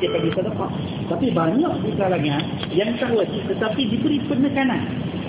dia bagi sedekah. Tapi banyak di kalangan yang tak wajib tetapi diberi penekanan.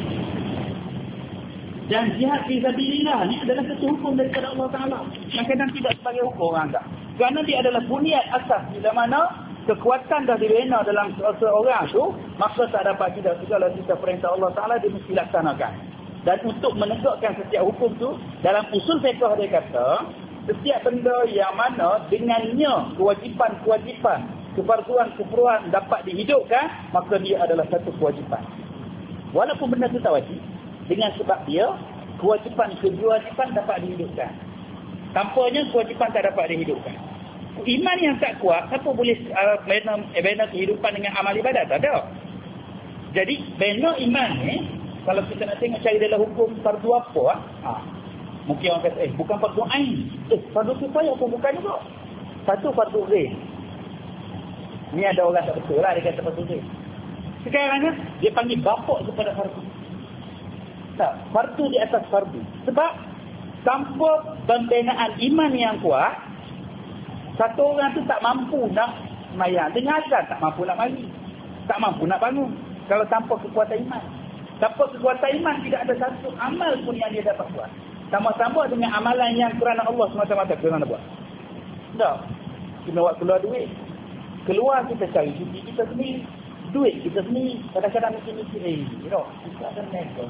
Dan jihad fi sabilillah ni adalah satu hukum daripada Allah Ta'ala. Kadang-kadang tidak sebagai hukum orang tak. Kerana dia adalah buniat asas bila mana kekuatan dah dibina dalam seorang tu, maka tak dapat tidak segala kita perintah Allah Ta'ala dia mesti laksanakan. Dan untuk menegakkan setiap hukum tu, dalam usul fiqh dia kata, setiap benda yang mana dengannya kewajipan-kewajipan, kefarduan-keperluan dapat dihidupkan, maka dia adalah satu kewajipan. Walaupun benda tu tak wajib, dengan sebab dia kewajipan dapat dihidupkan. Tanpanya kewajipan tak dapat dihidupkan. Iman yang tak kuat, siapa boleh bina kehidupan dengan amal ibadat? Tak ada. Jadi bina iman ni, kalau kita nak tengok cari dalam hukum fardu apa, mungkin orang kata bukan fardu ain, fardu kifayah pun bukan juga. Satu fardu zain. Ni ada orang tak betul lah dia kata fardu zain. Sekarang dia panggil bapak kepada fardu. Tak, fardu di atas fardu. Sebab tanpa pembinaan iman yang kuat, satu orang tu tak mampu nak semayang. Dengan azan tak mampu nak mandi, tak mampu nak bangun. Kalau tanpa kekuatan iman, tanpa kekuatan iman, tidak ada satu amal pun yang dia dapat buat. Sama-sama dengan amalan yang kerana Allah semata-mata kerana buat. Tak, kita buat keluar duit, keluar kita cari cuti kita sendiri, duit kita sendiri. Kadang-kadang mikir-mikir kita ada negoh,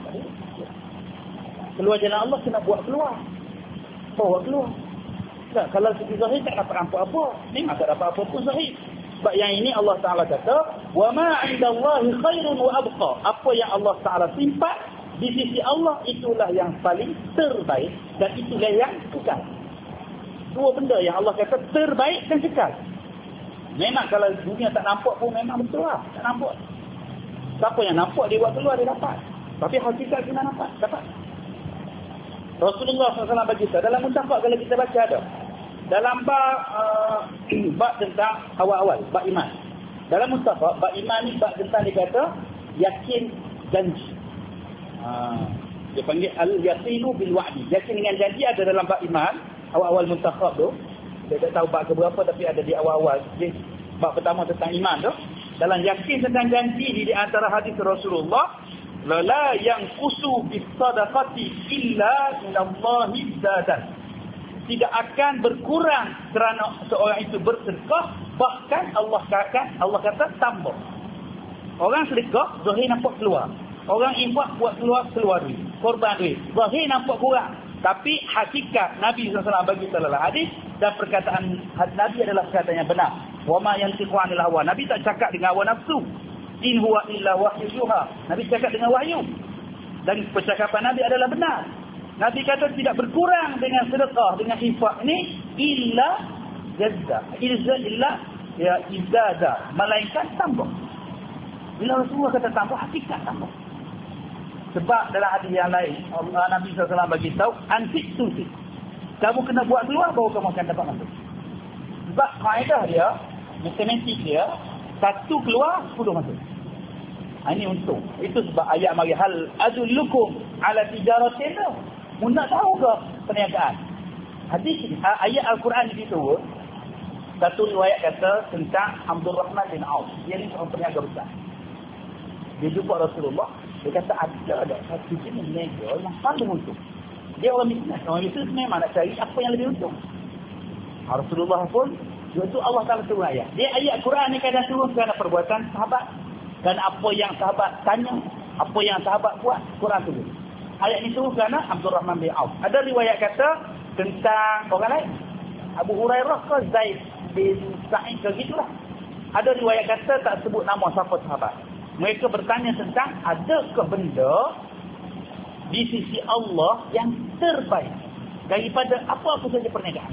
keluar jalan Allah kena buat keluar, bawa keluar. Tak, kalau segi zahir tak dapat apa-apa, memang tak dapat apa pun zahir. Sebab yang ini Allah Ta'ala kata, wa ma 'indallahi khairun wa abqa. Apa yang Allah Ta'ala simpan di sisi Allah itulah yang paling terbaik dan itulah yang kekal. Dua benda yang Allah kata terbaik dan kekal. Memang kalau dunia tak nampak pun memang betul lah, tak nampak. Siapa yang nampak dia buat keluar dia dapat. Tapi hakikat kena nampak, dapat. Rasulullah SAW bagi kita dalam muntafak kalau kita baca ada dalam bab tentang awal-awal bab iman. Dalam muntafak bab iman ni bab tentang dia kata yakin janji. Dia panggil al-yaqinu bil wa'di. Yakin dengan janji ada dalam bab iman awal-awal muntafak tu. Saya tak tahu bab keberapa tapi ada di awal-awal. Jadi, bab pertama tentang iman tu. Dalam yakin tentang janji di antara hadis Rasulullah, la yanqusu bis-sadaqati illa minallahi zadan. Tidak akan berkurang kerana seorang itu bersedekah, bahkan Allah kata tambah. Orang sedekah zahir nampak keluar. Orang infak buat keluar duit, korban duit. Zahir nampak kurang. Tapi hakikat Nabi SAW bagi dalam hadis dan perkataan Nabi adalah perkataan yang benar. Wa ma yantiqu 'anil hawa. Nabi tak cakap dengan hawa nafsu. In huwa illa wahyu yuha. Nabi cakap dengan wahyu. Dan percakapan Nabi adalah benar. Nabi kata tidak berkurang dengan sedekah, dengan infak ni illa jazza. Illa ya izada. Melainkan tambah. Bila Rasulullah kata tambah, hakikat tambah. Sebab dalam hadis yang lain Nabi SAW bagi tahu antik suntik. Kamu kena buat keluar baru kamu akan dapat masuk. Sebab kaedah dia, matematik dia, satu keluar 10 masuk. Ini untung. Itu sebab ayat mari hal adullukum ala tijaratin tu. Mu nak tahu ke perniagaan? Hadis ayat Al-Quran itu satu riwayat kata tentang Abdul Rahman bin Auf. Dia ni seorang peniaga besar. Dia jumpa Rasulullah. Dia kata ada satu jenis niaga yang paling untung. Dia orang bisnes. Orang bisnes memang nak cari apa yang lebih untung. Rasulullah pun itu Allah Ta'ala turun ayat. Dia ayat Quran ni kadang turun kerana perbuatan sahabat. Dan apa yang sahabat tanya, apa yang sahabat buat, Quran turun. Ayat ni turun kerana Abdul Rahman bin Auf. Ada riwayat kata tentang orang lain. Abu Hurairah ke Zaid bin Sa'id ke gitulah. Ada riwayat kata tak sebut nama siapa sahabat. Mereka bertanya tentang adakah benda di sisi Allah yang terbaik daripada apa-apa saja perniagaan.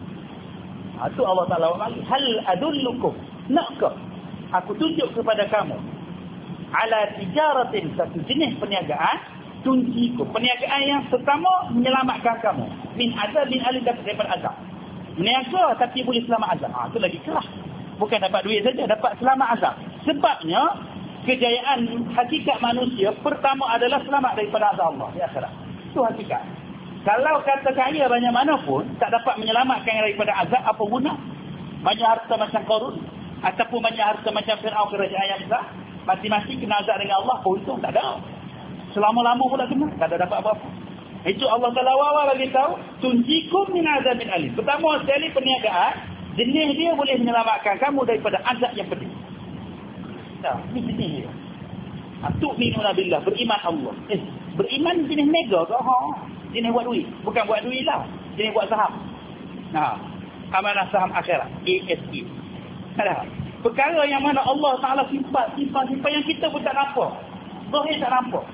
Itu Allah Ta'ala bagi. Hal adullukum. Nakkah aku tunjuk kepada kamu ala tijaratin, satu jenis perniagaan tunjikum, perniagaan yang pertama menyelamatkan kamu min azabin alim, daripada azab. Berniaga tapi boleh selamat azab. Itu lagi kelas. Bukan dapat duit saja, dapat selamat azab. Sebabnya kejayaan hakikat manusia pertama adalah selamat daripada azab Allah di akhirat. Itu hakikat. Kalau kata kaya banyak mana pun tak dapat menyelamatkan daripada azab, apa guna? Banyak harta macam Qarun, Ataupun banyak harta macam Fir'aun kerajaan yang besar, mati-mati kena azab dengan Allah, untung tak ada. Selama-lama pula kena, tak ada dapat apa-apa. Itu Allah Ta'ala awal bagi tahu, tunjikum min azabin alim. Pertama sekali perniagaan, jenis dia boleh menyelamatkan kamu daripada azab yang pedih. Nah, ini jenis dia. Tu'minuna billah, beriman Allah. Beriman jenis mega ke? Jenis buat duit. Bukan buat duit lah. Jenis buat saham. Amanah saham akhirat. ASE. Ada. Perkara yang mana Allah Ta'ala simpan yang kita pun tak nampak. Zahir tak nampak.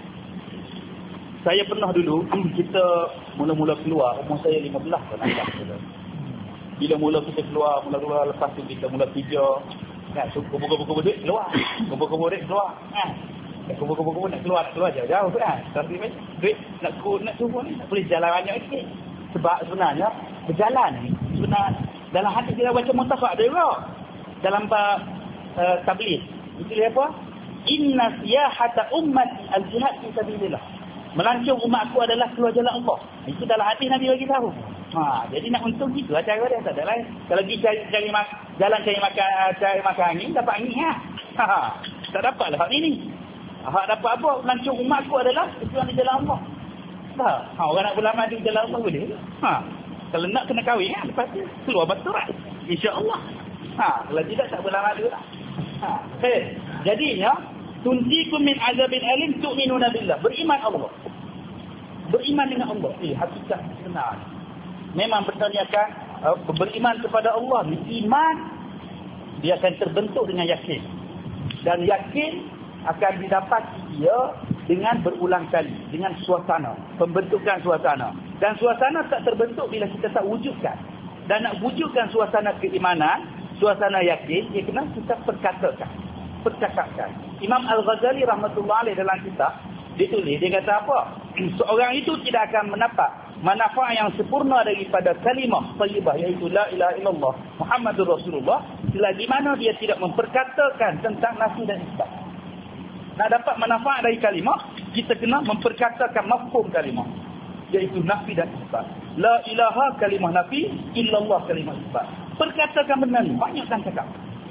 Saya pernah dulu, kita mula-mula keluar, umur saya 15 tahun. Bila mula kita keluar, mula-mula lepas tu kita mula kerja, kan, kumpul-kumpul duit keluar. Kumpul-kumpul duit keluar. Kumpul-kumpul nak keluar jauh-jauh kan. Tapi duit nak turun ni, tak boleh jalan banyak sikit. Sebab sebenarnya berjalan ni sebenarnya dalam hati kita baca muntafak dia juga. Dalam bab tabligh. Itu dia apa? Inna siyahata ummati al-jihad fi sabilillah. Melancong umatku adalah keluar jalan Allah. Itu dalam hati Nabi bagi tahu. Jadi nak untung gitu cara dia, tak ada lain. Kalau pergi cari makan angin, dapat angin tak dapat lah hak ni. Hak dapat apa? Melancong umatku adalah keluar di jalan Allah. Orang nak berlama di jalan Allah boleh. Kalau nak kena kahwin lepas tu keluar baturan. Insya-Allah. Kalau tidak tak berlama dulu lah. Jadinya tunjikum min azabin alim tu'minuna billah. Beriman Allah. Beriman dengan Allah. Hakikat benar. Memang betulnya kan beriman kepada Allah, iman dia akan terbentuk dengan yakin. Dan yakin akan didapat dia dengan berulang kali, dengan suasana, pembentukan suasana. Dan suasana tak terbentuk bila kita tak wujudkan. Dan nak wujudkan suasana keimanan, suasana yakin, dia kena kita percakapkan. Imam Al-Ghazali rahmatullah alaih dalam kitab, dia tulis, dia kata apa? Seorang itu tidak akan mendapat manfaat yang sempurna daripada kalimah thayyibah, iaitu la ilaha illallah Muhammadur Rasulullah, selagi mana dia tidak memperkatakan tentang nafi dan isbat. Nak dapat manfaat dari kalimah, kita kena memperkatakan mafhum kalimah, iaitu nafi dan isbat. La ilaha kalimah nafi, illallah kalimah isbat. Perkatakan benar ni, banyakkan cakap.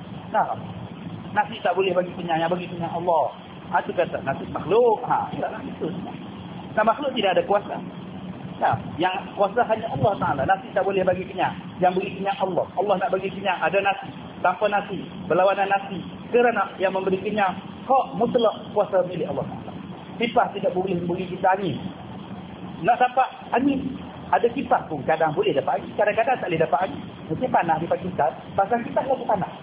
Nasi tak boleh bagi kenyang, yang bagi kenyang Allah. Itu kata nasi makhluk. Itu. Nah, makhluk tidak ada kuasa. Yang kuasa hanya Allah Ta'ala. Nasi tak boleh bagi kenyang. Yang bagi kenyang Allah. Allah nak bagi kenyang, ada nasi. Tanpa nasi, berlawanan nasi. Kerana yang memberi kenyang, hak mutlak kuasa milik Allah Ta'ala. Kipas tidak boleh bagi kita angin. Nak dapat angin, ada kipas pun kadang boleh dapat angin, kadang-kadang tak boleh dapat angin. Mesti panas di Pakistan, pasal kipas lagi panas.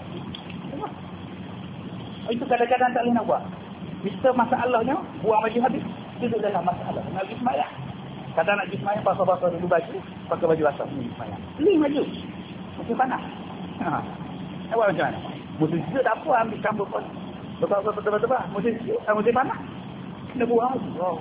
Itu kadang-kadang tak boleh nak buat. Kita masalahnya, buang baju habis, duduk dalam masalah. Nak pergi semayang. Kadang nak pergi semayang, basah-basah dulu baju, pakai baju basah, pergi semayang. Beli baju. Mesti panas. Nak buat macam mana? Musim sejuk tak apa, ambil campur pun. Betul-betul. Musim sejuk, musim panas. Kena buang baju.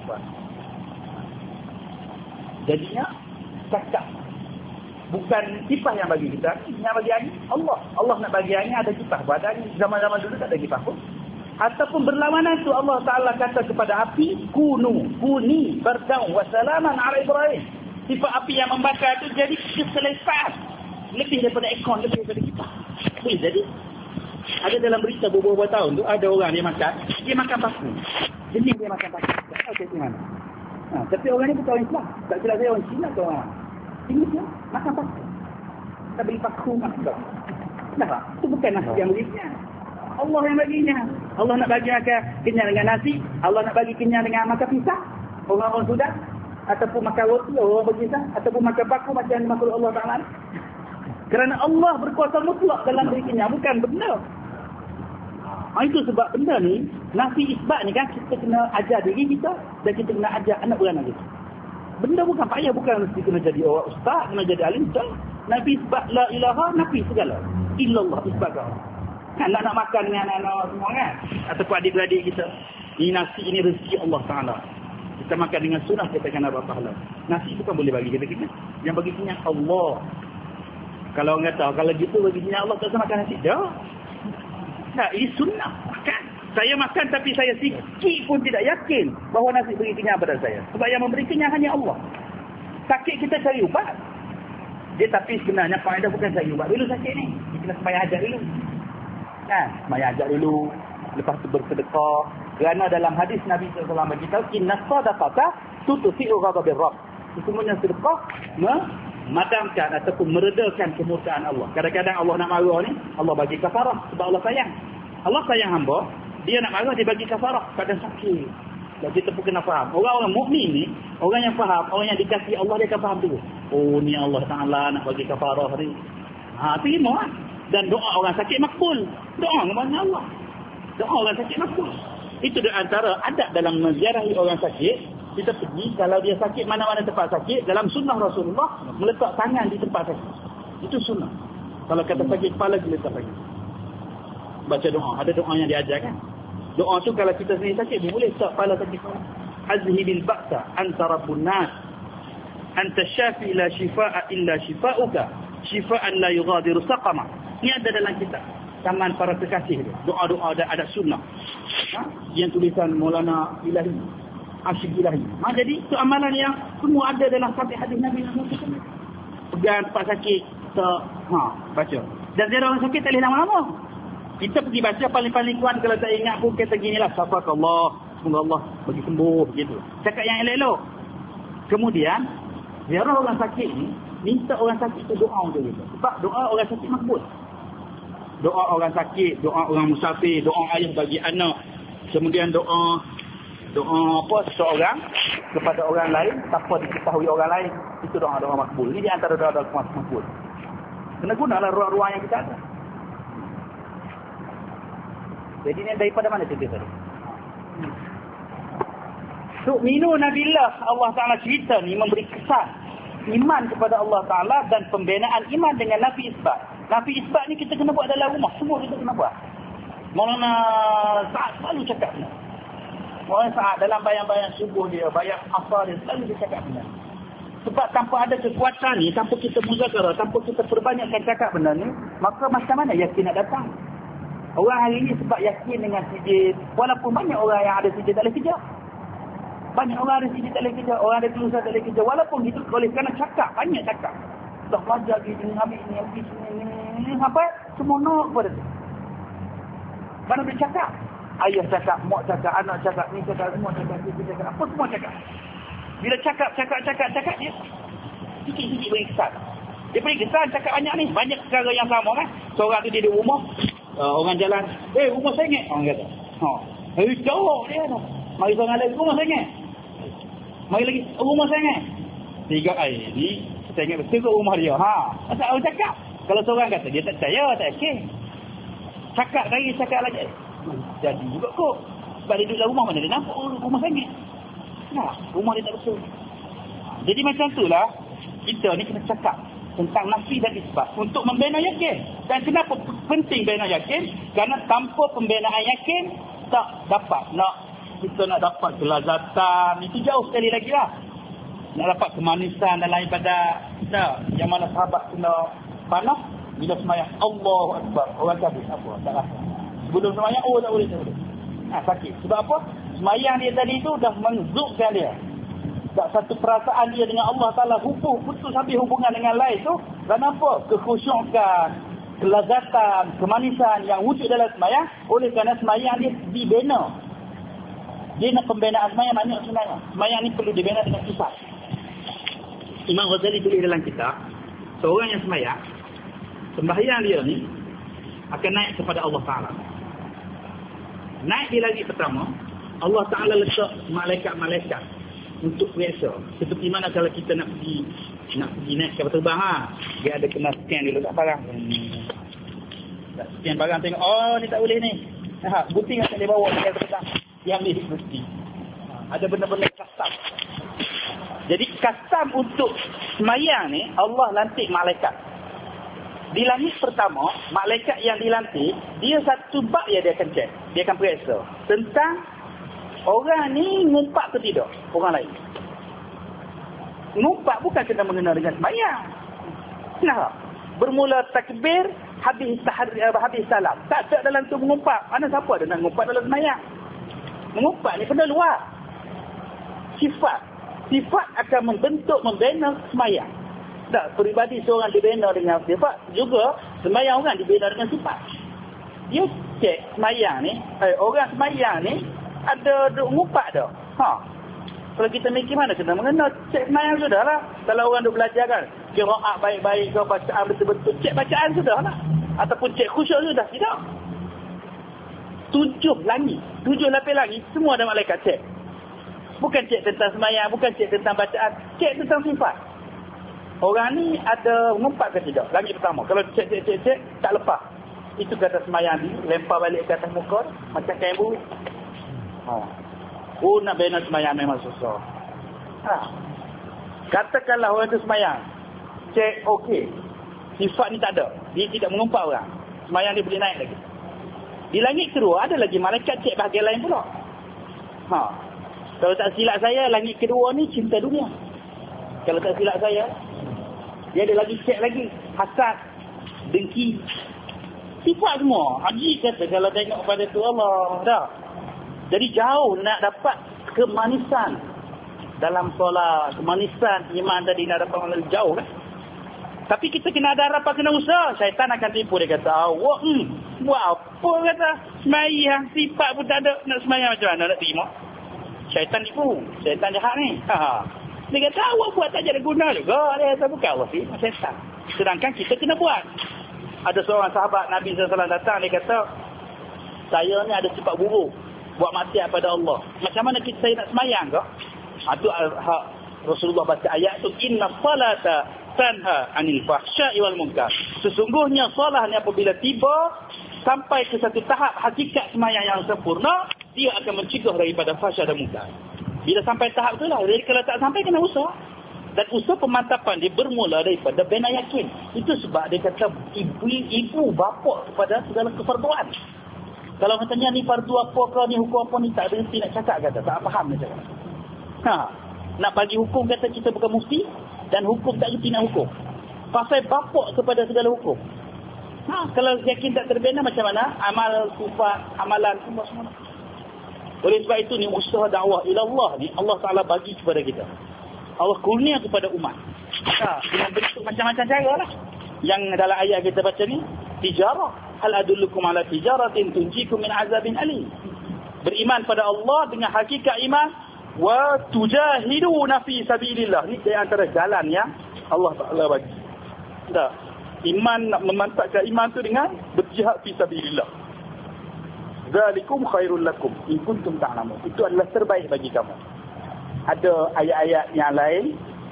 Jadinya, cakap. Bukan kipas yang bagi kita, yang bagi angin Allah. Allah nak bagi angin, ada kipas. Pada angin zaman-zaman dulu tak ada kipas pun. Ataupun berlawanan tu Allah Ta'ala kata kepada api, kuni bardaun wa salaman ala Ibrahim. Sifat api yang membakar tu jadi selepas. Lebih daripada ekon, lebih daripada kipas. Boleh jadi. Ada dalam berita beberapa tahun tu, ada orang dia makan paku. Jenis dia makan paku. Tak tahu macam mana. Tapi orang ni bukan orang Islam. Tak silap saya orang Cina ke orang. Ini dia makan paku. Kita beli paku makan. Kenapa? Itu bukan nasi yang belinya. Allah yang baginya. Allah nak bagi makan kenyang dengan nasi. Allah nak bagi kenyang dengan makan pisang. Orang-orang sudah. Ataupun makan roti, orang berpisang. Ataupun makan paku macam yang makhluk Allah Ta'ala. Kerana Allah berkuasa mutlak dalam beri kenyang. Bukan benar. Itu sebab benda ni, nasi isbat ni kan, kita kena ajar diri kita. Dan kita kena ajar anak beranak kita. Benda bukan payah. Bukan mesti kena jadi orang ustaz, kena jadi alim. Nabi isbat la ilaha, nabi segala. Illallah isbat kau. Kan nak makan dengan anak-anak semua kan, ataupun adik-beradik kita, ini nasi, ini rezeki Allah Ta'ala. Kita makan dengan sunnah, kita akan dapat pahala. Nasi bukan boleh bagi kita kenyang. Yang bagi kenyang Allah. Kalau orang kata, kalau gitu bagi kenyang Allah, tak usah makan nasi. Nah, ini sunnah. Makan. Saya makan tapi saya sikit pun tidak yakin bahawa nasi beri kenyang pada saya. Sebab yang memberi kenyang hanya Allah. Sakit kita cari ubat. Dia tapi sebenarnya faedah bukan cari ubat. Dulu sakit ni, kita kena sembahyang hajat dulu. Kan? Semayang ajak dulu. Lepas tu bersedekah. Kerana dalam hadis Nabi SAW beritahu, inna sadaqata tutfi'u ghadabir rabb. Sesungguhnya sedekah memadamkan ataupun meredakan kemurkaan Allah. Kadang-kadang Allah nak marah ni, Allah bagi kafarah sebab Allah sayang. Allah sayang hamba, dia nak marah, dia bagi kafarah pada sakit. Dan kita pun kena faham. Orang-orang mukmin ni, orang yang faham, orang yang dikasihi Allah, dia akan faham dulu. Oh, ni Allah Ta'ala nak bagi kafarah ni. Terima lah. Dan doa orang sakit makbul. Doa kepada Allah. Doa orang sakit makbul. Itu di antara adab dalam menziarahi orang sakit. Kita pergi, kalau dia sakit, mana-mana tempat sakit, dalam sunnah Rasulullah, meletak tangan di tempat sakit. Itu sunnah. Kalau kata sakit kepala, kita letak lagi. Baca doa. Ada doa yang diajarkan. Doa tu kalau kita sendiri sakit, boleh letak kepala sakit kepala. Azhibil ba'sa anta rabbun nas. Anta syafi la shifa'a illa shifa'uka. Shifa'an la yughadiru saqama. Ini ada dalam kitab. Taman para kekasih dia. Doa-doa ada sunnah. Yang tulisan Maulana Ilahi. Asyik Ilahi. Jadi itu amalan yang semua ada dalam hadis Nabi SAW. Pegang tempat sakit, baca. Dan ziarah orang sakit tak boleh lama-lama. Kita pergi baca paling-paling kuat, kalau tak ingat pun kata ginilah, safakallah, semoga Allah bagi sembuh, begitu. Cakap yang elok-elok. Kemudian ziarah orang sakit ni, minta orang sakit tu doa untuk kita. Sebab doa orang sakit makbul. Doa orang sakit, doa orang musafir, doa ayah bagi anak. Kemudian doa seseorang kepada orang lain tanpa diketahui orang lain, itu doa-doa makbul. Ini di antara doa-doa makbul. Kena gunalah ruang-ruang yang kita ada. Jadi ini daripada mana cerita tadi? Tu'minuna billah, Allah Ta'ala cerita ni memberi kesan iman kepada Allah Ta'ala dan pembinaan iman dengan Nafi Isbat. Nafi Isbat ni kita kena buat dalam rumah. Semua kita kena buat. Maulana Sa'ad selalu cakap ni. Orang saat dalam bayang-bayang subuh dia, bayang asar dia, selalu dia cakap benda. Sebab tanpa ada kekuatan ni, tanpa kita muzakarah, tanpa kita perbanyakkan cakap benda ni, maka macam mana yakin nak datang? Orang hari ni sebab yakin dengan sijil, walaupun banyak orang yang ada sijil tak boleh kerja. Banyak orang ada sijil tak boleh kerja, orang ada tulisan tak boleh kerja. Walaupun itu boleh, kerana cakap, banyak cakap. Dah belajar gini, habis ni, sampai semua nak pada tu. Mana boleh cakap? Ayah cakap, mak cakap, anak cakap, ni cakap, semua cakap, kita cakap, apa semua cakap. Bila cakap dia sikit-sikit beri kesan. Dia beri kesan, cakap banyak ni. Banyak perkara yang sama kan. Seorang tu dia di rumah, orang jalan, rumah sengit. Orang kata, jauh dia tu. Mari seorang lagi, rumah sengit. Mari lagi, rumah sengit. Tiga ni, sengit betul ke rumah dia. Asal orang cakap. Kalau seorang kata, dia tak percaya, tak yakin. Cakap lagi. Jadi juga kok. Sebab dia duduk dalam rumah, mana dia nampak rumah sengit. Rumah dia tak betul. Jadi macam itulah, kita ni kena cakap tentang nafi dan isbat untuk membina yakin. Dan kenapa penting bina yakin? Kerana tanpa pembinaan yakin, tak dapat kita nak dapat kelazatan. Itu jauh sekali lagi lah. Nak dapat kemanisan dalam ibadat. Yang mana sahabat kena panas bila semayang Allahu Akbar, orang cabut apa? Tak rasa. Sebelum semayang, tak boleh. Sakit. Sebab apa? Semayang dia tadi tu dah menzukkan dia. Tak satu perasaan dia dengan Allah Ta'ala putus habis hubungan dengan lain tu. Kenapa? Kekhusyukan, kelazatan, kemanisan yang wujud dalam semayang. Oleh kerana semayang dia dibina. Dia nak pembinaan semayang banyak sebenarnya. Semayang ni perlu dibina dengan kisah. Imam Ghazali tulis dalam kitab, seorang yang semayang, sembahyang dia ni akan naik kepada Allah Ta'ala. Naik di langit pertama, Allah Ta'ala letak malaikat-malaikat untuk periksa. Seperti mana kalau kita nak pergi naik kapal terbang, dia ada kena scan dulu tak barang. Tak scan barang, tengok, ni tak boleh ni. Bukti yang tak boleh bawa kapal terbang. Yang ni bukti. Ada benda-benda custom. Jadi custom untuk semayang ni, Allah lantik malaikat. Di langit pertama, malaikat yang dilantik, dia satu bab yang dia akan cek. Dia akan periksa tentang orang ni ngumpat ke tidak, orang lain. Ngumpat bukan kena mengenal dengan semayang. Kenapa? Bermula takbir, habis salam. Tak dalam tu mengumpat. Mana siapa ada nak ngumpat dalam semayang? Mengumpat ni benda luar. Sifat akan membentuk, membina semayang. Tak, peribadi seorang dibina dengan sifat, juga semayang orang dibina dengan sifat. dia cek semayang ni, orang semayang ni ada duk ngumpat dah. Kalau kita mikir mana kena mengenal, cek semayang sudah lah. Kalau orang duk belajar kan, qiraat baik-baik ke, bacaan betul-betul, cek bacaan sudah lah. Ataupun cek khusyuk sudah, tidak. 7 lapis langit, semua ada malaikat cek. Bukan cek tentang semayang, bukan cek tentang bacaan, cek tentang sifat. Orang ni ada ngumpat ke tidak? Langit pertama. Kalau cek, tak lepas. Itu kata semayang ni, lempar balik ke atas muka, macam kain buruk. Nak bina semayang memang susah. Katakanlah orang tu semayang, cek okey, sifat ni tak ada, dia tidak mengumpat orang, semayang dia boleh naik lagi. Di langit kedua ada lagi malaikat cek bahagian lain pula. Kalau tak silap saya, langit kedua ni cinta dunia. Kalau tak silap saya, dia ada lagi cek lagi hasad, dengki, sifat semua. Haji kata kalau tengok pada tu Allah dah. Jadi jauh nak dapat kemanisan dalam solat, kemanisan iman tadi nak dapat melalui jauh kan. Tapi kita kena ada harapan, kena usaha. Syaitan akan tipu, dia kata, awak buat apa kata, semayang sifat pun tak ada, nak semayang macam mana nak terima. Syaitan tipu, syaitan jahat ni. Dia kata awak buat tak ada guna juga. Dia kata bukan Allah sih, syaitan. Sedangkan kita kena buat. Ada seorang sahabat Nabi SAW datang, dia kata, saya ni ada sifat buruk, buat maksiat pada Allah. Macam mana saya nak semayang ke? Itu Rasulullah baca ayat tu, inna salata tanha anil fahsya'i wal munkar. Sesungguhnya salat ni apabila tiba sampai ke satu tahap hakikat semayang yang sempurna, dia akan mencegah daripada fahsya dan munkar. Bila sampai tahap tu lah. Jadi kalau tak sampai, kena usaha. Dan usaha pemantapan dia bermula daripada bina yakin. Itu sebab dia kata ibu bapa kepada segala kefarduan. Kalau katanya ni fardu apa ke, ni hukum apa, ni tak berhenti nak cakap, kata tak faham dia cakap. Nak bagi hukum, kata kita bukan mufti, dan hukum tak berhenti nak hukum. Pasal bapak kepada segala hukum. Kalau yakin tak terbina, macam mana? Amal, sifat, amalan, semua. Oleh sebab itu ni usaha dakwah ilallah ni Allah Ta'ala bagi kepada kita. Allah kurnia kepada umat. Dengan bentuk macam-macam cara lah. Yang dalam ayat kita baca ni, tijarah. Hal adullukum ala tijaratin tunjikum min azabin alim. Beriman pada Allah dengan hakikat iman, wa tujahiduna fi sabilillah. Ini di antara jalan yang Allah Ta'ala bagi. Iman, nak memantapkan iman tu dengan berjihad fi sabilillah. Zalikum khairul lakum in kuntum ta'lamun. Itu adalah terbaik bagi kamu. Ada ayat-ayat yang lain,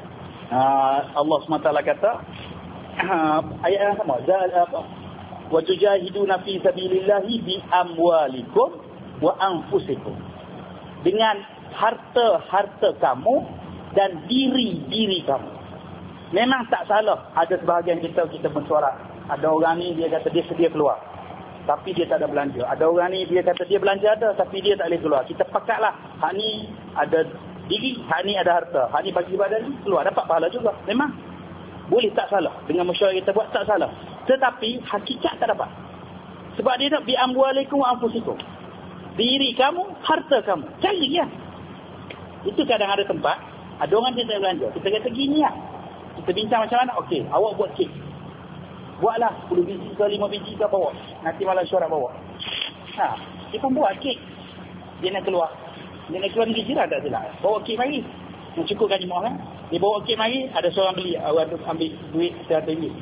Allah SWT kata, ayat yang sama, wa tujahiduna fi sabilillahi bi amwalikum wa anfusikum. Dengan harta-harta kamu dan diri-diri kamu. Memang tak salah. Ada sebahagian kita bersuara. Ada orang ni dia kata dia sedia keluar, tapi dia tak ada belanja. Ada orang ni dia kata dia belanja ada, tapi dia tak boleh keluar. Kita pakatlah. Hak ni ada diri, hak ni ada harta. Hak ni bagi badan ni keluar, dapat pahala juga. Memang boleh, tak salah. Dengan mesyuarat kita buat tak salah. Tetapi hakikat tak dapat. Sebab dia nak bi amwalikum wa anfusikum. Diri kamu, harta kamu. Cari ya. Itu kadang ada tempat, ada orang dia tak belanja. Kita kata gini lah. Kita bincang macam mana? Okey, awak buat kek. Buatlah 10 biji ke 5 biji ke bawa. Nanti malam syarat bawa. Dia pun buat kek. Dia nak keluar. Dia nak keluar negeri jiran tak silap. Bawa kek mari. Yang cukup gaji mahal kan. Dia bawa kek mari, ada seorang beli. Orang tu ambil duit RM100.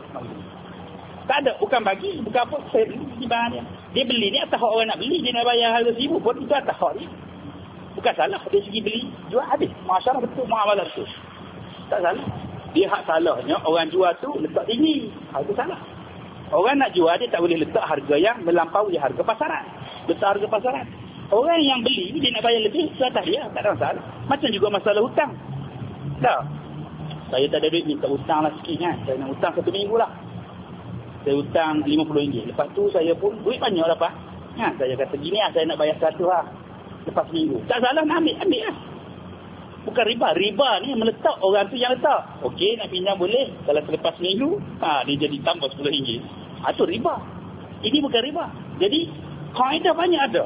Tak ada. Bukan bagi. Bukan apa. Saya beli barang dia. Dia beli ni atas hak orang nak beli. Dia nak bayar harga RM1,000 pun. Itu atas hak dia. Bukan salah. Dia segi beli. Jual habis. Masyarakat betul. Muamalah betul. Tak salah. Dia hak salahnya orang jual tu letak tinggi. Itu salah. Orang nak jual dia tak boleh letak harga yang melampaui harga pasaran. Letak harga pasaran. Orang yang beli dia nak bayar lebih atas dia. Tak ada masalah. Macam juga masalah hutang. Tak. Saya tak ada duit, minta hutang lah sikit kan. Saya nak hutang 1 minggu lah. Saya hutang RM50. Lepas tu saya pun duit banyak dapat. Saya kata gini lah, saya nak bayar 100 lah. Lepas minggu. Tak salah nak ambil lah. Bukan riba. Riba ni meletak, orang tu yang letak. Okey, nak pinjam boleh. Kalau selepas minggu, dia jadi tambah RM10. Itu riba. Ini bukan riba. Jadi, kaedah banyak ada.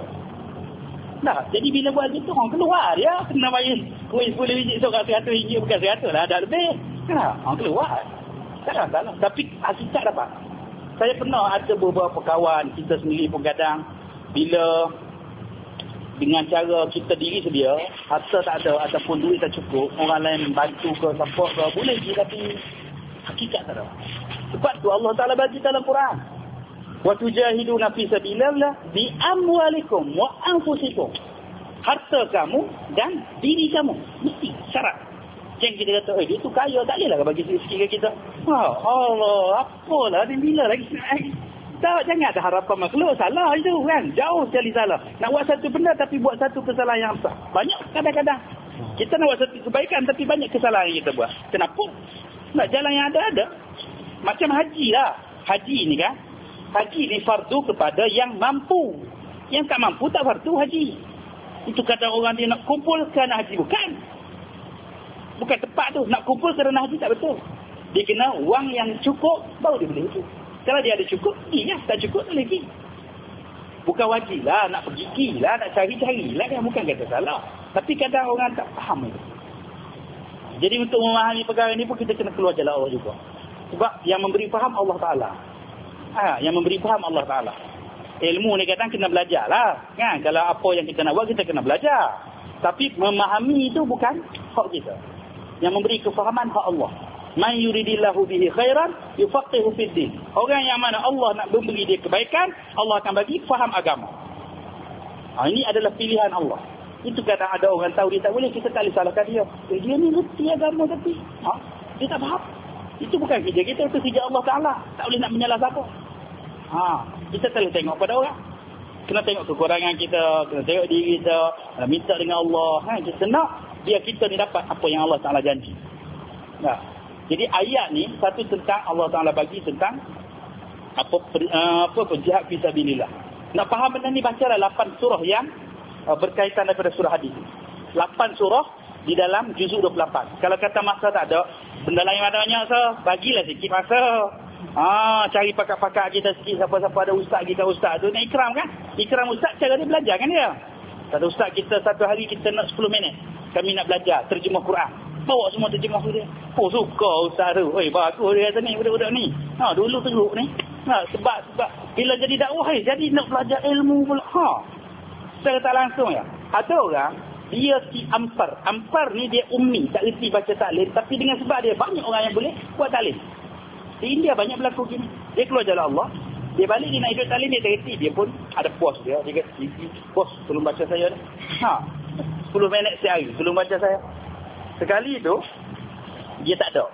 Jadi bila buat gitu, orang keluar dia. Kena bayar kuih 10 biji, so RM100, bukan RM100 lah. Ada lebih. Orang keluar. Tak ada salah. Tapi hakikat dapat. Saya pernah ada beberapa kawan, kita sendiri pun kadang, bila dengan cara kita diri sedia, harta tak ada ataupun duit tak cukup, orang lain bantu ke, support ke, boleh je, tapi hakikat tak ada. Sebab tu Allah Ta'ala bagi dalam Quran, wa tujahiduna fi sabilillah bi amwalikum wa anfusikum. Harta kamu dan diri kamu, mesti syarat. Jangan kita kata, dia tu kaya, tak bolehlah bagi sikit-sikit ke kita. Allah, apalah, dia bila lagi tak, jangan ada harapan makhluk. Salah itu kan, jauh sekali salah. Nak buat satu benda tapi buat satu kesalahan yang besar. Banyak kadang-kadang kita nak buat satu kebaikan tapi banyak kesalahan yang kita buat. Kenapa? Nak jalan yang ada. Macam haji lah. Haji ni kan, haji ni fardu kepada yang mampu. Yang tak mampu tak fardu haji. Itu kata orang dia nak kumpul kerana haji. Bukan tepat tu. Nak kumpul kerana haji tak betul. Dia kena wang yang cukup baru dia boleh itu. Kalau dia ada cukup, tak cukup tak lagi. Bukan wajib lah, nak pergi lah, nak cari-cari lah kan, bukan kata salah. Tapi kadang orang tak faham itu. Jadi untuk memahami perkara ni pun kita kena keluar jalan Allah juga. Sebab yang memberi faham Allah Ta'ala. Yang memberi faham Allah Ta'ala. Ilmu ni kadang kena belajar lah kan. Kalau apa yang kita nak buat, kita kena belajar. Tapi memahami itu bukan hak kita. Yang memberi kefahaman hak Allah. Man yuridillahu bihi khairan yufaqihu fid din. Orang yang mana Allah nak memberi dia kebaikan, Allah akan bagi faham agama. Ini adalah pilihan Allah. Itu kadang ada orang tahu dia tak boleh, kita tak boleh salahkan dia. Dia ni reti agama tapi dia tak faham. Itu bukan kerja kita, itu kerja Allah Ta'ala. Tak boleh nak menyalah siapa. Kita tak boleh tengok pada orang. Kena tengok kekurangan kita, kena tengok diri kita, minta dengan Allah. Kita nak biar kita ni dapat apa yang Allah Ta'ala janji. Jadi ayat ni satu tentang Allah Ta'ala bagi tentang apa jihad fisabilillah. Nak faham benda ni, bacalah 8 surah yang berkaitan daripada surah hadis. 8 surah di dalam juzuk 28. Kalau kata masa tak ada, benda lain ada banyak, bagilah sikit masa. Cari pakak-pakak kita sikit, siapa-siapa ada ustaz kita, ustaz tu nak ikram kan? Ikram ustaz, cara dia belajar kan dia. Kata ustaz kita satu hari kita nak 10 minit. Kami nak belajar terjemah Quran. Bawa semua terjemah dia. Suka ustaz tu. Bagus dia kata ni, budak-budak ni. Dulu teruk ni. Sebab bila jadi dakwah jadi nak belajar ilmu pula. Secara tak langsung ya. Ada orang, dia si ampar. Ampar ni dia ummi, tak reti baca taklid. Tapi dengan sebab dia, banyak orang yang boleh buat taklid. Di India banyak berlaku gini. Dia keluar jalan Allah. Dia balik, dia nak ikut taklid, dia tak reti. Dia pun ada puas dia. Dia kata, bos, tolong baca saya ni. 10 minit sehari, tolong baca saya. Sekali tu dia tak ada.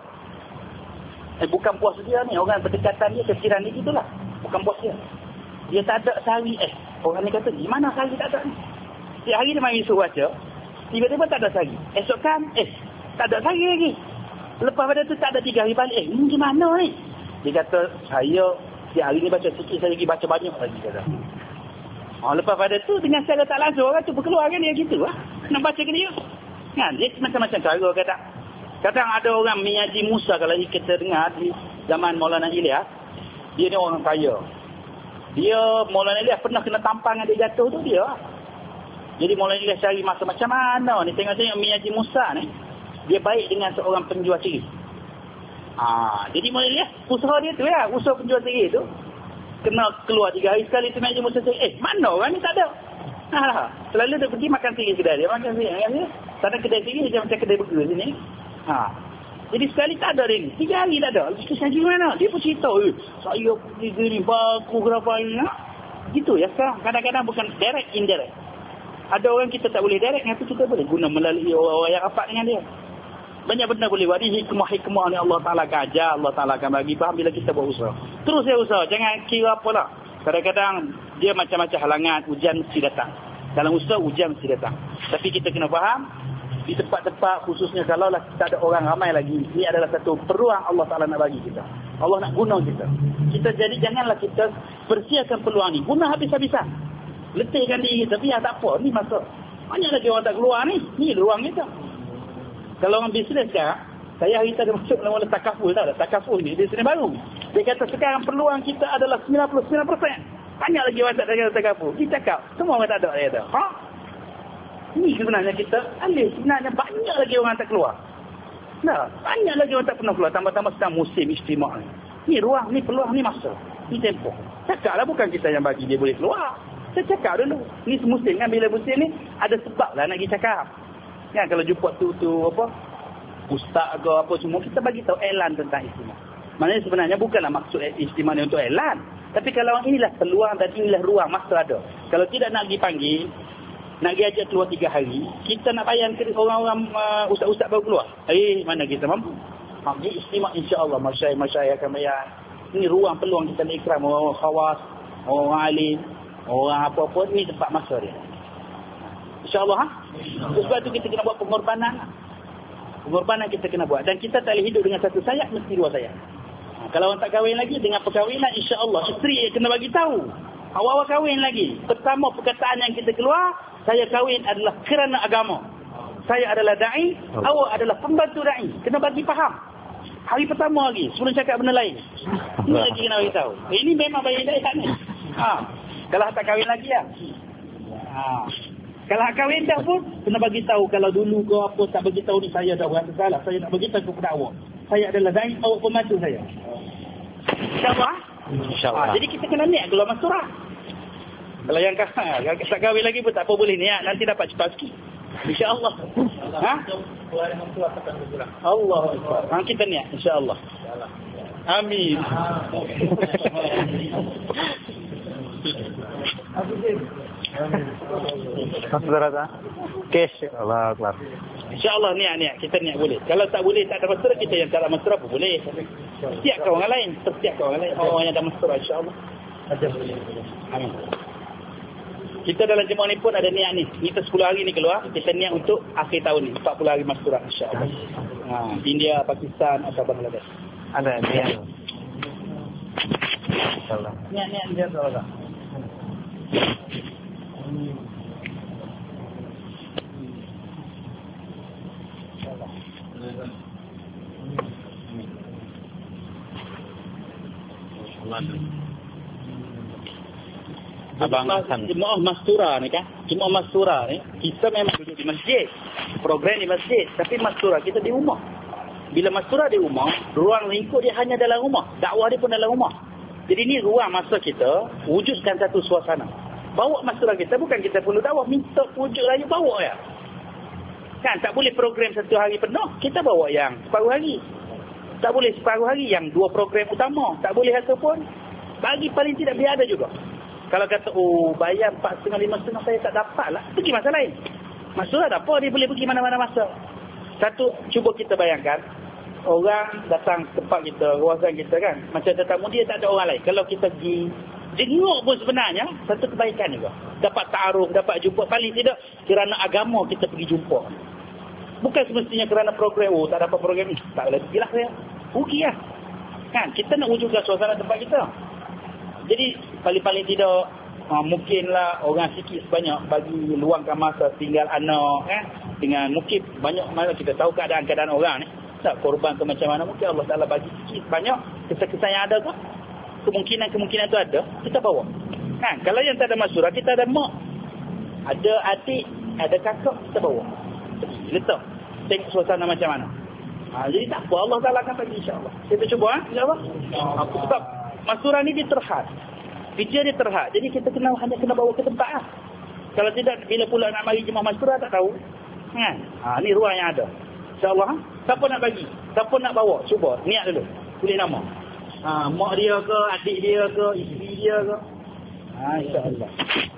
Bukan puas dia ni, orang berdekatan dia, kesiran dia gitulah. Bukan puas dia. Dia tak ada sehari Orang ni kata, gimana sehari tak ada ni? Setiap hari dia mari suruh baca, tiba-tiba tak ada sehari. Esok kan, tak ada sehari lagi. Lepas pada tu tak ada 3 hari balik. Ini gimana ni? Dia kata, saya setiap hari ni baca sikit, saya lagi baca banyak lagi. Kata. Lepas pada tu, dengan secara tak langsung, orang tu berkeluar kan dia gitu lah. Nak baca ke dia? Kan, dia macam-macam cara kadang. Kadang ada orang mengaji Musa, kalau kita dengar di zaman Maulana Ilyas, dia ni orang kaya. Dia, Maulana Ilyas pernah kena tampang dia jatuh tu dia. Jadi Maulana Ilyas cari masa macam mana ni, tengok-tengok mengaji Musa ni, dia baik dengan seorang penjual sirih. Jadi Maulana Ilyas, usaha dia tu ya, usaha penjual sirih tu, kena keluar 3 hari sekali tu mengaji Musa sirih. Mana orang ni tak ada. Selalu dia pergi makan sirih kedai dia, makan sirih. Sana kedai sirih dia macam kedai burger sini. Jadi sekali tak ada dia ni. 3 hari tak ada. Lepas tu saya pergi mana? Dia pun cerita. Saya pergi gini, baku berapa ini. Gitu ya sekarang. Kadang-kadang bukan direct, indirect. Ada orang kita tak boleh direct, tapi kita boleh guna melalui orang yang rapat dengan dia. Banyak benda boleh buat. Ini hikmah-hikmah ni Allah Ta'ala akan ajar, Allah Ta'ala akan bagi faham bila kita buat usaha. Terus saya usaha. Jangan kira apalah. Kadang-kadang dia macam-macam halangan, ujian mesti datang. Dalam usaha, ujian mesti datang. Tapi kita kena faham, di tempat-tempat khususnya kalau lah tak ada orang ramai lagi, ini adalah satu peluang Allah Ta'ala nak bagi kita. Allah nak guna kita. Jadi janganlah kita persiakan peluang ni. Guna habis-habisan. Letihkan diri kita. Biar tak apa. Ni masa. Banyak lagi orang tak keluar ni. Ni ruang kita. Kalau orang bisnes sekarang, saya hari tadi masuk mula-mula takaful. Tak ada takaful ni. Bisnes baru. Dia kata sekarang peluang kita adalah 99%. Banyak lagi orang tak ada takaful. Kita cakap. Semua orang tak ada. Dia kata. Ini sebenarnya kita alih. Sebenarnya banyak lagi orang tak keluar. Banyak lagi orang tak pernah keluar. Tambah-tambah sedang musim istimewa ni. Ni ruang, ni peluang, ni masa. Ni tempoh. Cakaplah, bukan kita yang bagi dia boleh keluar. Saya cakap dulu. Ni semusim kan, bila musim ni ada sebab lah nak pergi cakap. Kan kalau jumpa tu apa, ustaz ke apa semua, kita bagi tahu elan tentang istimewa. Maknanya sebenarnya bukanlah maksud istimewa ni untuk elan. Tapi kalau inilah peluang dan inilah ruang masa ada. Kalau tidak nak pergi panggil, nak pergi ajak keluar 3 hari, kita nak bayar ke orang-orang ustaz-ustaz baru keluar. Mana kita mampu? Pergi istimewa insya-Allah, masyayikh akan bayar. Ini ruang peluang kita nak ikram orang khawas, orang alim, orang apa-apa, ni tempat masa dia. InsyaAllah. Sebab tu kita kena buat pengorbanan. Pengorbanan kita kena buat. Dan kita tak boleh hidup dengan satu sayap, mesti 2 sayap. Kalau orang tak kahwin lagi, dengan perkahwinan insya-Allah isteri kena bagi tahu. Awal-awal kahwin lagi, pertama perkataan yang kita keluar, saya kahwin adalah kerana agama. Saya adalah da'i, awak adalah pembantu da'i. Kena bagi faham. Hari pertama lagi, sebelum cakap benda lain. Ini lagi kena bagi tahu. Ini memang bayi da'i ni. Kalau tak kahwin lagi ya. Kalau kahwin dah pun kena bagi tahu. Kalau dulu ke apa tak bagi tahu ni, saya dah buat salah. Saya nak bagi tahu kepada awak. Saya adalah da'i, awak pembantu saya. InsyaAllah. InsyaAllah. Jadi kita kena niat keluar masyurah. Kalau yang tak kahwin lagi pun tak apa, boleh niat. Nanti dapat cepat sikit. InsyaAllah. Allah Akbar. Kita niat insyaAllah. Amin. Saudara tak? Cash. Allah Akbar. InsyaAllah niat. Kita niat boleh. Kalau tak boleh, tak ada masyurah, kita yang tak ada masyurah pun boleh. Setiap orang lain. Orang yang ada masyurah insyaAllah. Amin. Kita dalam jemaah ni pun ada niat ni. Kita 10 hari ni keluar. Kita niat untuk akhir tahun ni. 40 hari masyurah insyaAllah. India, Pakistan atau Bangladesh. Ada niat. InsyaAllah. Niat dia insyaAllah. Abang Hasan. Jemaah Mastura ni kan. Jemaah Mastura ni, kita memang duduk di masjid. Program di masjid. Tapi Mastura kita di rumah. Bila Mastura di rumah, ruang lingkup dia hanya dalam rumah. Dakwah dia pun dalam rumah. Jadi ni ruang masa kita, wujudkan satu suasana. Bawa Mastura kita, bukan kita perlu dakwah. Minta wujud raya, bawa ya. Kan, tak boleh program 1 hari penuh. Kita bawa yang separuh hari. Tak boleh separuh hari, yang 2 program utama. Tak boleh satu pun. Bagi paling tidak biar ada juga. Kalau kata, bayar 4,5, 5,5 saya tak dapat lah. Pergi masa lain. Masura tak apa, dia boleh pergi mana-mana masa. Satu, cuba kita bayangkan. Orang datang tempat kita, kawasan kita kan. Macam tetamu dia, tak ada orang lain. Kalau kita pergi, jenguk pun sebenarnya, satu kebaikan juga. Dapat ta'aruf, dapat jumpa. Paling tidak, kerana agama kita pergi jumpa. Bukan semestinya kerana program, tak dapat program ni. Tak boleh pergilah saya. Rugi lah. Kan, kita nak wujudkan suasana tempat kita. Jadi paling-paling tidak mungkinlah orang sikit sebanyak bagi luangkan masa tinggal anak dengan mungkin banyak mana kita tahu keadaan orang ni tak korban ke macam mana, mungkin Allah Taala bagi sikit banyak kesan-kesan yang ada tu, kemungkinan tu ada, kita bawa kan. Kalau yang tak ada masyurah, kita ada mak, ada adik, ada kakak, kita bawa letak tengok suasana macam mana. Jadi tak apa, Allah Taala akan bagi insya-Allah. Kita cuba insya-Allah. Sebab masyurah ni dia terhad. Dia terhad. Jadi kita hanya kena bawa ke tempat lah. Kalau tidak, bila pula nak bagi jemaah masyurah tak tahu. Kan? Ni ruang yang ada. InsyaAllah. Siapa nak bagi? Siapa nak bawa? Cuba. Niat dulu. Tulis nama. Mak dia ke, adik dia ke, isteri dia ke. InsyaAllah.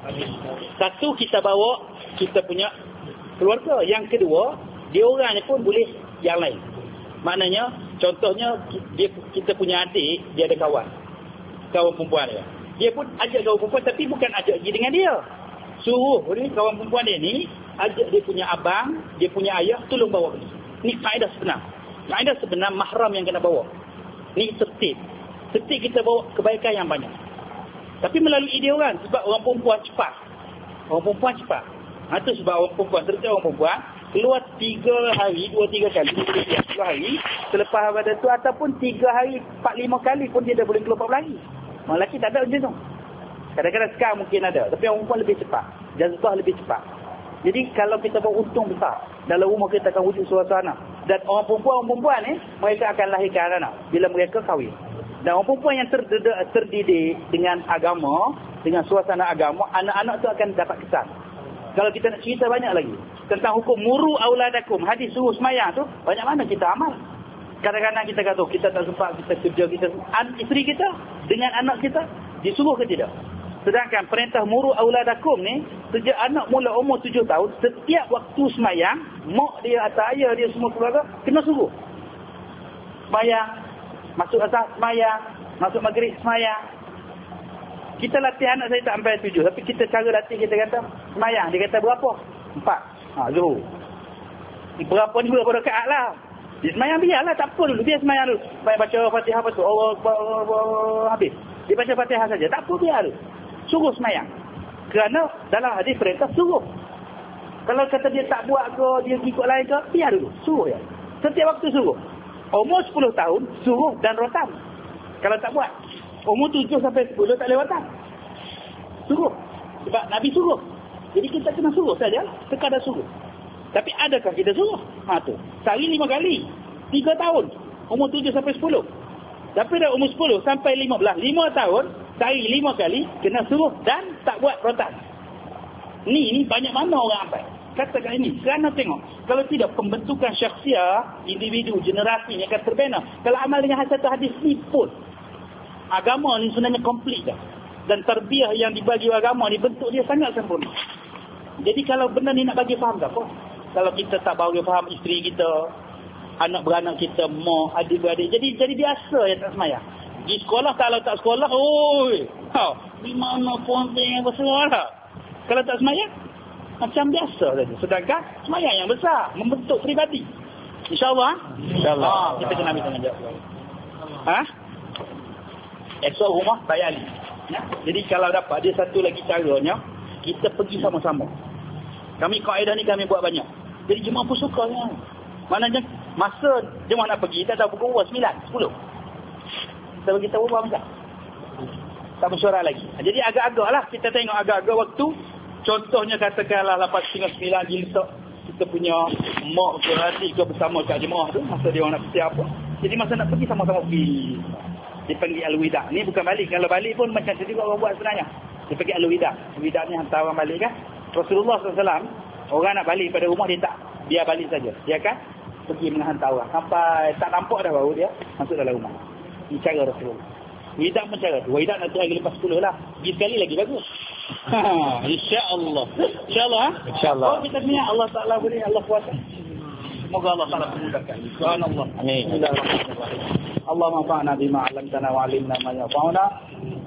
Satu, kita bawa kita punya keluarga. Yang kedua, dia orang ni pun boleh yang lain. Maknanya, contohnya, kita punya adik, dia ada kawan perempuan dia. Dia pun ajak kawan perempuan, tapi bukan ajak pergi dengan dia. Suruh kawan perempuan dia ni, ajak dia punya abang, dia punya ayah, tolong bawa pergi. Ni kaedah sebenar. Kaedah sebenar mahram yang kena bawa. Ni tertib. Tertib kita bawa kebaikan yang banyak. Tapi melalui dia orang. Sebab orang perempuan cepat. Orang perempuan cepat. Itu sebab orang perempuan, terutama orang perempuan, keluar 3 hari, 2-3 kali, 10 hari, selepas pada tu, ataupun 3 hari, 4-5 kali pun dia dah boleh keluar 4 hari. Orang lelaki tak ada macam tu. Kadang-kadang sekarang mungkin ada, tapi orang perempuan lebih cepat. Jazbah lebih cepat. Jadi kalau kita bawa untung besar, dalam rumah kita akan wujud suasana. Dan orang perempuan ni, mereka akan lahirkan anak bila mereka kahwin. Dan orang perempuan yang terdidik dengan agama, dengan suasana agama, anak-anak tu akan dapat kesan. Kalau kita nak cerita banyak lagi tentang hukum muru auladakum, hadis suruh semayang tu, banyak mana kita amal. Kadang-kadang kita kata kita tak sempat, kita kerja, kita isteri kita dengan anak kita disuruh ke tidak. Sedangkan perintah muru auladakum ni, sejak anak mula umur 7 tahun, setiap waktu semayang, mak dia atau ayah dia semua keluarga kena suruh semayang, masuk asar semayang, masuk maghrib semayang. Kita latih anak saya tak sampai 7, tapi kita cara latih kita kata semayang, dia kata berapa? 4. Zuhur. Berapa ni berapa rakaat lah. Dia semayang biarlah, tak apa dulu, biar semayang dulu. Baca Fatihah apa tu, Allah habis. Dia baca Fatihah saja, tak apa, biar dulu. Suruh semayang. Kerana dalam hadis perintah suruh. Kalau kata dia tak buat ke, dia ikut lain ke, biar dulu, suruh ya. Setiap waktu suruh. Umur 10 tahun, suruh dan rotan. Kalau tak buat. Umur 7 sampai 10 tak boleh rotan. Suruh. Sebab Nabi suruh. Jadi kita kena suruh saja, sekadar suruh. Tapi adakah kita suruh? Tu. Sehari 5 kali. 3 tahun. Umur 7 sampai 10. Tapi dah umur 10 sampai 15. 5 tahun, sehari 5 kali, kena suruh dan tak buat rotan. Ni banyak mana orang ambil. Katakan ini. Kerana tengok. Kalau tidak, pembentukan syakhsiah, individu, generasi ni akan terbina. Kalau amal dengan satu hadis ni pun, agama ni sebenarnya komplit dah. Dan tarbiyah yang dibagi agama ni, bentuk dia sangat sempurna. Jadi kalau benda ni nak bagi faham tak apa? Kalau kita tak bagi faham isteri kita, anak beranak kita, mak, adik-beradik, jadi biasa yang tak semayang. Di sekolah, kalau tak sekolah, di mana ponteng apa semua lah. Kalau tak semayang, macam biasa saja. Sedangkan semayang yang besar, membentuk pribadi. InsyaAllah. InsyaAllah. Kita kena ambil tanggungjawab. Esok rumah bayar ni. Ya? Jadi kalau dapat, dia satu lagi caranya, kita pergi sama-sama. Kami kaedah ni kami buat banyak. Jadi jemaah pun suka ya. Maknanya masa jemaah nak pergi, kita dah pukul 9, 10. Kita bagi tahu berapa masa. Tak bersuara lagi. Jadi agak-agak lah, kita tengok agak-agak waktu. Contohnya katakanlah 8:30 jilsa. Kita punya mak ke adik ke bersama kat jemaah tu. Masa dia orang nak pergi apa. Jadi masa nak pergi sama-sama pergi. Dipanggil Al-Wida. Ni bukan balik. Kalau balik pun macam tu juga orang buat sebenarnya. Dipanggil Al-Wida. Al-Wida ni hantar orang balik kan. Rasulullah SAW, orang nak balik pada rumah dia tak. Dia balik saja. Dia akan pergi menghantar orang. Sampai tak nampak dah baru dia masuk dalam rumah. Ini cara Rasulullah. Wida pun cara tu. Wida nanti lagi lepas 10 lah. Pergi sekali lagi bagus. InsyaAllah. InsyaAllah. InsyaAllah. Oh, kita punya Allah Ta'ala boleh. Allah kuasa. Semoga Allah Ta'ala memudahkan. Subhanallah. Amin. Allahumma fa'na bima 'allamtana wa 'allimna ma yanfa'una.